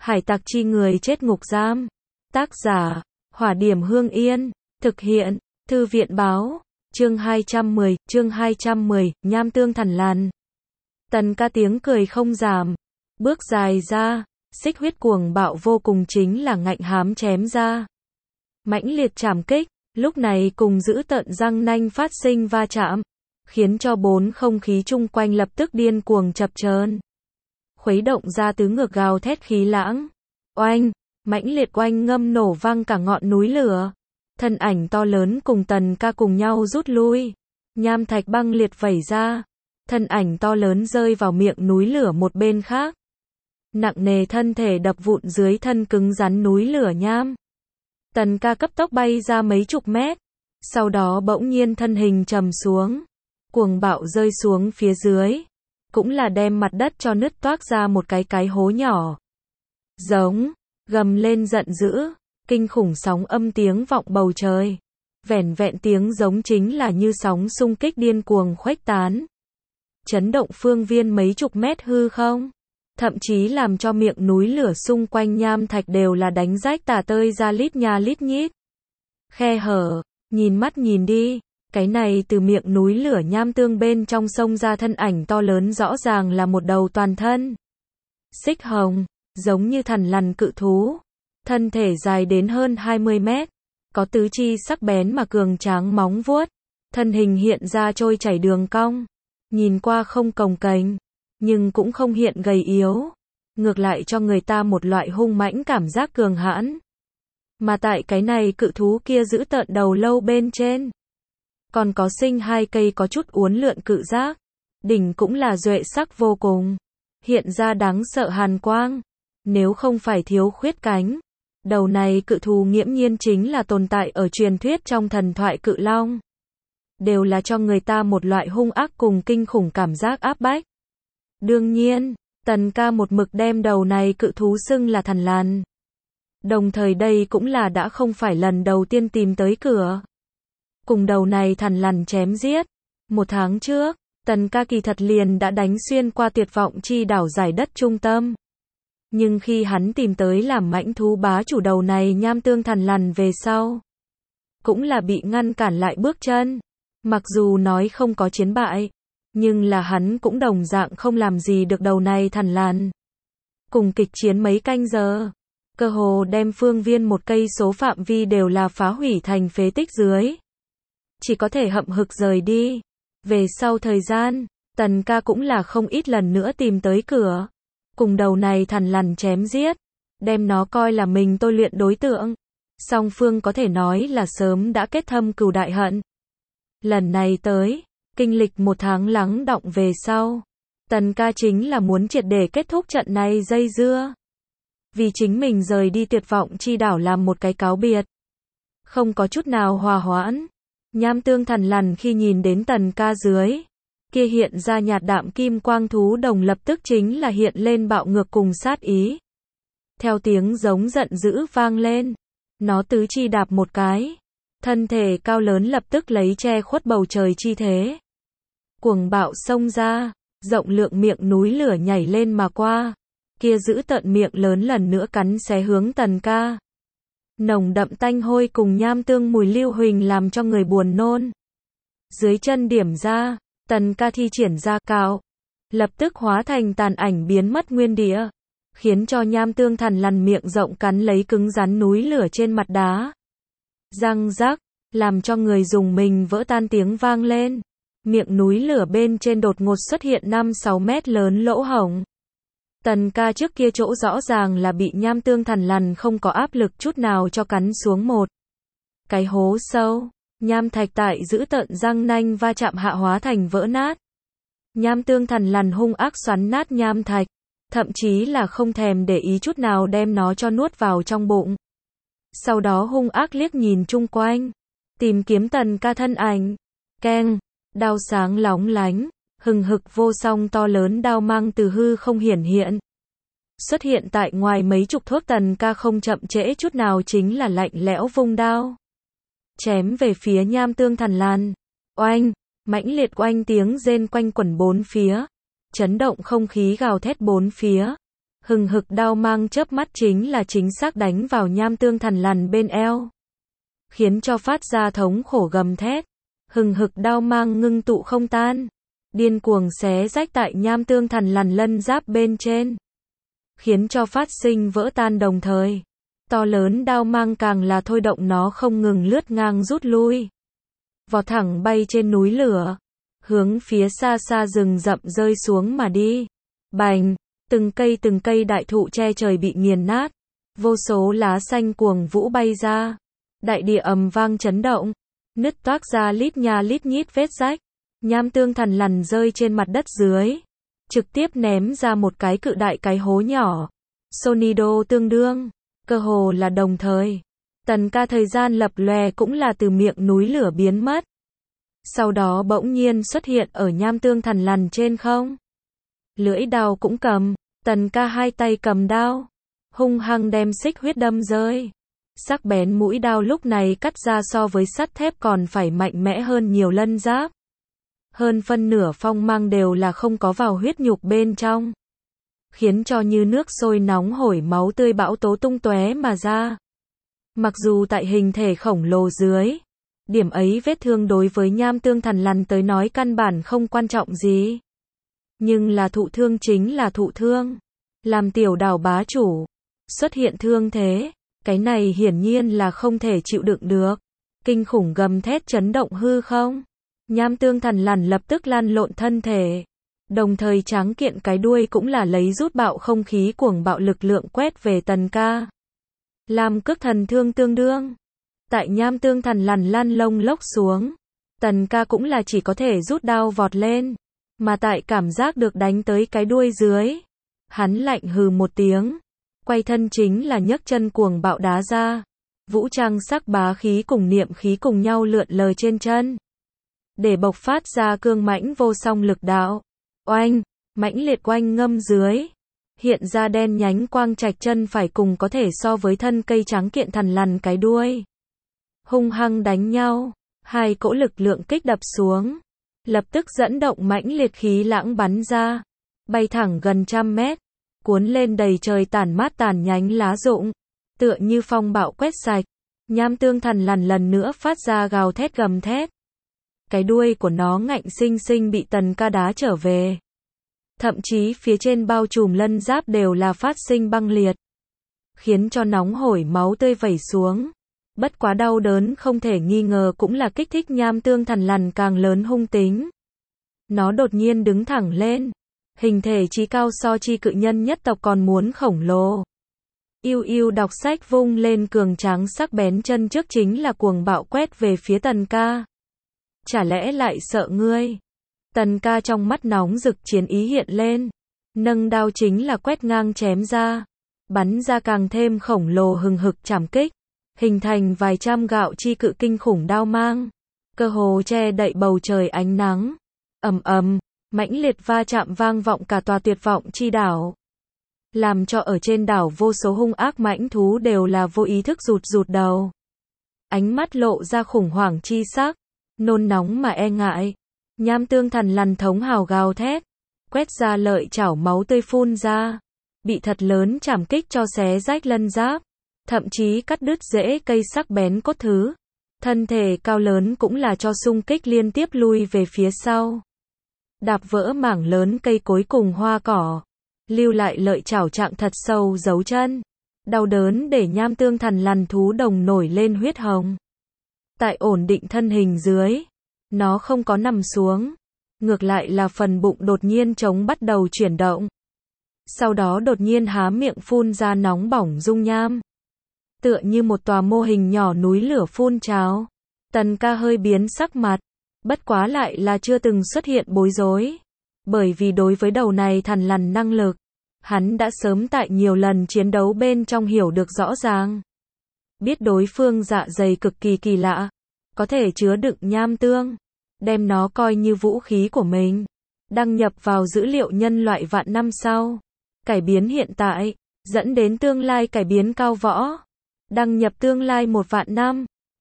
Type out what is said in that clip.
Hải tặc chi người chết ngục giam. Tác giả, Hỏa Điểm Hương Yên. Thực hiện, Thư viện Báo. Chương 210, nham tương thằn lằn. Tần Ca tiếng cười không giảm. Bước dài ra, xích huyết cuồng bạo vô cùng chính là ngạnh hám chém ra. Mãnh liệt trảm kích, lúc này cùng giữ tợn răng nanh phát sinh va chạm, khiến cho bốn không khí chung quanh lập tức điên cuồng chập chờn. Khuấy động ra tứ ngược gào thét khí lãng. Oanh, mãnh liệt oanh ngâm nổ vang cả ngọn núi lửa. Thân ảnh to lớn cùng Tần Ca cùng nhau rút lui. Nham thạch băng liệt vẩy ra. Thân ảnh to lớn rơi vào miệng núi lửa một bên khác. Nặng nề thân thể đập vụn dưới thân cứng rắn núi lửa nham. Tần Ca cấp tốc bay ra mấy chục mét. Sau đó bỗng nhiên thân hình trầm xuống. Cuồng bạo rơi xuống phía dưới. Cũng là đem mặt đất cho nứt toác ra một cái hố nhỏ. Giống, gầm lên giận dữ. Kinh khủng sóng âm tiếng vọng bầu trời. Vẻn vẹn tiếng giống chính là như sóng xung kích điên cuồng khuếch tán. Chấn động phương viên mấy chục mét hư không. Thậm chí làm cho miệng núi lửa xung quanh nham thạch đều là đánh rách tả tơi ra lít nha lít nhít. Khe hở, nhìn mắt nhìn đi, cái này từ miệng núi lửa nham tương bên trong sông ra thân ảnh to lớn rõ ràng là một đầu toàn thân xích hồng, giống như thằn lằn cự thú. Thân thể dài đến hơn 20 mét, có tứ chi sắc bén mà cường tráng móng vuốt, thân hình hiện ra trôi chảy đường cong, nhìn qua không cồng kềnh, nhưng cũng không hiện gầy yếu, ngược lại cho người ta một loại hung mãnh cảm giác cường hãn. Mà tại cái này cự thú kia giữ tợn đầu lâu bên trên, còn có sinh hai cây có chút uốn lượn cự giác, đỉnh cũng là duệ sắc vô cùng, hiện ra đáng sợ hàn quang. Nếu không phải thiếu khuyết cánh, đầu này cự thú nghiễm nhiên chính là tồn tại ở truyền thuyết trong thần thoại cự long. Đều là cho người ta một loại hung ác cùng kinh khủng cảm giác áp bách. Đương nhiên, Tần Ca một mực đem đầu này cự thú xưng là thằn lằn. Đồng thời đây cũng là đã không phải lần đầu tiên tìm tới cửa. Cùng đầu này thằn lằn chém giết. Một tháng trước, Tần Ca kỳ thật liền đã đánh xuyên qua tuyệt vọng chi đảo giải đất trung tâm. Nhưng khi hắn tìm tới làm mãnh thú bá chủ đầu này nham tương thằn lằn về sau, cũng là bị ngăn cản lại bước chân. Mặc dù nói không có chiến bại, nhưng là hắn cũng đồng dạng không làm gì được đầu này thằn lằn. Cùng kịch chiến mấy canh giờ, cơ hồ đem phương viên một cây số phạm vi đều là phá hủy thành phế tích dưới. Chỉ có thể hậm hực rời đi. Về sau thời gian, Tần Ca cũng là không ít lần nữa tìm tới cửa. Cùng đầu này thằn lằn chém giết, đem nó coi là mình tôi luyện đối tượng. Song phương có thể nói là sớm đã kết thâm cừu đại hận. Lần này tới, kinh lịch một tháng lắng đọng về sau, Tần Ca chính là muốn triệt để kết thúc trận này dây dưa. Vì chính mình rời đi tuyệt vọng chi đảo làm một cái cáo biệt. Không có chút nào hòa hoãn. Nham tương thằn lằn khi nhìn đến Tần Ca dưới kia hiện ra nhạt đạm kim quang thú đồng lập tức chính là hiện lên bạo ngược cùng sát ý. Theo tiếng giống giận dữ vang lên, nó tứ chi đạp một cái, thân thể cao lớn lập tức lấy che khuất bầu trời chi thế. Cuồng bạo xông ra, rộng lượng miệng núi lửa nhảy lên mà qua, kia giữ tợn miệng lớn lần nữa cắn xé hướng Tần Ca. Nồng đậm tanh hôi cùng nham tương mùi lưu huỳnh làm cho người buồn nôn. Dưới chân điểm ra, Tần Ca thi triển ra cạo, lập tức hóa thành tàn ảnh biến mất nguyên địa, khiến cho nham tương thằn lằn miệng rộng cắn lấy cứng rắn núi lửa trên mặt đá. Răng rắc, làm cho người dùng mình vỡ tan tiếng vang lên. Miệng núi lửa bên trên đột ngột xuất hiện 5-6 mét lớn lỗ hổng. Tần Ca trước kia chỗ rõ ràng là bị nham tương thằn lằn không có áp lực chút nào cho cắn xuống một cái hố sâu. Nham thạch tại giữ tợn răng nanh va chạm hạ hóa thành vỡ nát. Nham tương thằn lằn hung ác xoắn nát nham thạch, thậm chí là không thèm để ý chút nào đem nó cho nuốt vào trong bụng. Sau đó hung ác liếc nhìn chung quanh, tìm kiếm Tần Ca thân ảnh. Keng, đao sáng lóng lánh, hừng hực vô song to lớn đao mang từ hư không hiển hiện. Xuất hiện tại ngoài mấy chục thước. Tần Ca không chậm trễ chút nào chính là lạnh lẽo vung đao. Chém về phía nham tương thằn lằn. Oanh, mãnh liệt oanh tiếng rên quanh quẩn bốn phía. Chấn động không khí gào thét bốn phía. Hừng hực đao mang chớp mắt chính là chính xác đánh vào Nham Tương Thằn Lằn bên eo, khiến cho phát ra thống khổ gầm thét. Hừng hực đao mang ngưng tụ không tan, điên cuồng xé rách tại Nham Tương Thằn Lằn lân giáp bên trên, khiến cho phát sinh vỡ tan đồng thời. To lớn đao mang càng là thôi động nó không ngừng lướt ngang rút lui, vọt thẳng bay trên núi lửa, hướng phía xa xa rừng rậm rơi xuống mà đi. Bành, từng cây đại thụ che trời bị nghiền nát, vô số lá xanh cuồng vũ bay ra, đại địa ầm vang chấn động, nứt toác ra lít nha lít nhít vết rách. Nham Tương Thằn Lằn rơi trên mặt đất dưới, trực tiếp ném ra một cái cự đại cái hố nhỏ. Sonido tương đương, cơ hồ là đồng thời. Tần ca thời gian lập lòe cũng là từ miệng núi lửa biến mất. Sau đó bỗng nhiên xuất hiện ở Nham Tương Thằn Lằn trên không. Lưỡi đao cũng cầm, tần ca hai tay cầm đao, hung hăng đem xích huyết đâm rơi. Sắc bén mũi đao lúc này cắt ra so với sắt thép còn phải mạnh mẽ hơn nhiều lân giáp. Hơn phân nửa phong mang đều là không có vào huyết nhục bên trong, khiến cho như nước sôi nóng hổi máu tươi bão tố tung tóe mà ra. Mặc dù tại hình thể khổng lồ dưới, điểm ấy vết thương đối với Nham Tương Thằn Lằn tới nói căn bản không quan trọng gì. Nhưng là thụ thương chính là thụ thương. Làm tiểu đảo bá chủ, xuất hiện thương thế, cái này hiển nhiên là không thể chịu đựng được. Kinh khủng gầm thét chấn động hư không. Nham Tương Thằn Lằn lập tức lăn lộn thân thể, đồng thời tráng kiện cái đuôi cũng là lấy rút bạo không khí cuồng bạo lực lượng quét về tần ca. Làm cước thần thương tương đương. Tại Nham Tương Thằn Lằn lăn lông lốc xuống, tần ca cũng là chỉ có thể rút đao vọt lên, mà tại cảm giác được đánh tới cái đuôi dưới, hắn lạnh hừ một tiếng, quay thân chính là nhấc chân cuồng bạo đá ra. Vũ trang sắc bá khí cùng niệm khí cùng nhau lượn lờ trên chân, để bộc phát ra cương mãnh vô song lực đạo. Oanh, mãnh liệt oanh ngâm dưới, hiện ra đen nhánh quang trạch chân phải cùng có thể so với thân cây trắng kiện thằn lằn cái đuôi. Hung hăng đánh nhau, hai cỗ lực lượng kích đập xuống, lập tức dẫn động mãnh liệt khí lãng bắn ra, bay thẳng gần trăm mét, cuốn lên đầy trời tản mát tàn nhánh lá rụng, tựa như phong bạo quét sạch. Nham Tương Thằn Lằn lần nữa phát ra gào thét gầm thét. Cái đuôi của nó ngạnh sinh sinh bị tần ca đá trở về. Thậm chí phía trên bao trùm lân giáp đều là phát sinh băng liệt, khiến cho nóng hổi máu tươi vẩy xuống. Bất quá đau đớn không thể nghi ngờ cũng là kích thích Nham Tương Thằn Lằn càng lớn hung tính. Nó đột nhiên đứng thẳng lên, hình thể chí cao so chi cự nhân nhất tộc còn muốn khổng lồ. Yêu yêu đọc sách vung lên cường tráng sắc bén chân trước chính là cuồng bạo quét về phía tần ca. Chả lẽ lại sợ ngươi? Tần ca trong mắt nóng rực chiến ý hiện lên, nâng đao chính là quét ngang chém ra, bắn ra càng thêm khổng lồ hừng hực chảm kích, hình thành vài trăm gạo chi cự kinh khủng đao mang, cơ hồ che đậy bầu trời ánh nắng. Ầm ầm, mãnh liệt va chạm vang vọng cả tòa tuyệt vọng chi đảo, làm cho ở trên đảo vô số hung ác mãnh thú đều là vô ý thức rụt rụt đầu, ánh mắt lộ ra khủng hoảng chi sắc, nôn nóng mà e ngại. Nham Tương Thằn Lằn thống hào gào thét, quét ra lợi chảo máu tươi phun ra, bị thật lớn chảm kích cho xé rách lân giáp, thậm chí cắt đứt rễ cây sắc bén cốt thứ. Thân thể cao lớn cũng là cho xung kích liên tiếp lui về phía sau, đạp vỡ mảng lớn cây cối cùng hoa cỏ, lưu lại lợi chảo trạng thật sâu dấu chân. Đau đớn để Nham Tương Thằn Lằn thú đồng nổi lên huyết hồng. Tại ổn định thân hình dưới, nó không có nằm xuống, ngược lại là phần bụng đột nhiên trống bắt đầu chuyển động. Sau đó đột nhiên há miệng phun ra nóng bỏng dung nham, tựa như một tòa mô hình nhỏ núi lửa phun trào. Tần ca hơi biến sắc mặt, bất quá lại là chưa từng xuất hiện bối rối, bởi vì đối với đầu này thằn lằn năng lực, hắn đã sớm tại nhiều lần chiến đấu bên trong hiểu được rõ ràng. Biết đối phương dạ dày cực kỳ kỳ lạ, có thể chứa đựng nham tương, đem nó coi như vũ khí của mình, đăng nhập vào dữ liệu nhân loại vạn năm sau, cải biến hiện tại, dẫn đến tương lai cải biến cao võ, đăng nhập tương lai 1 vạn năm.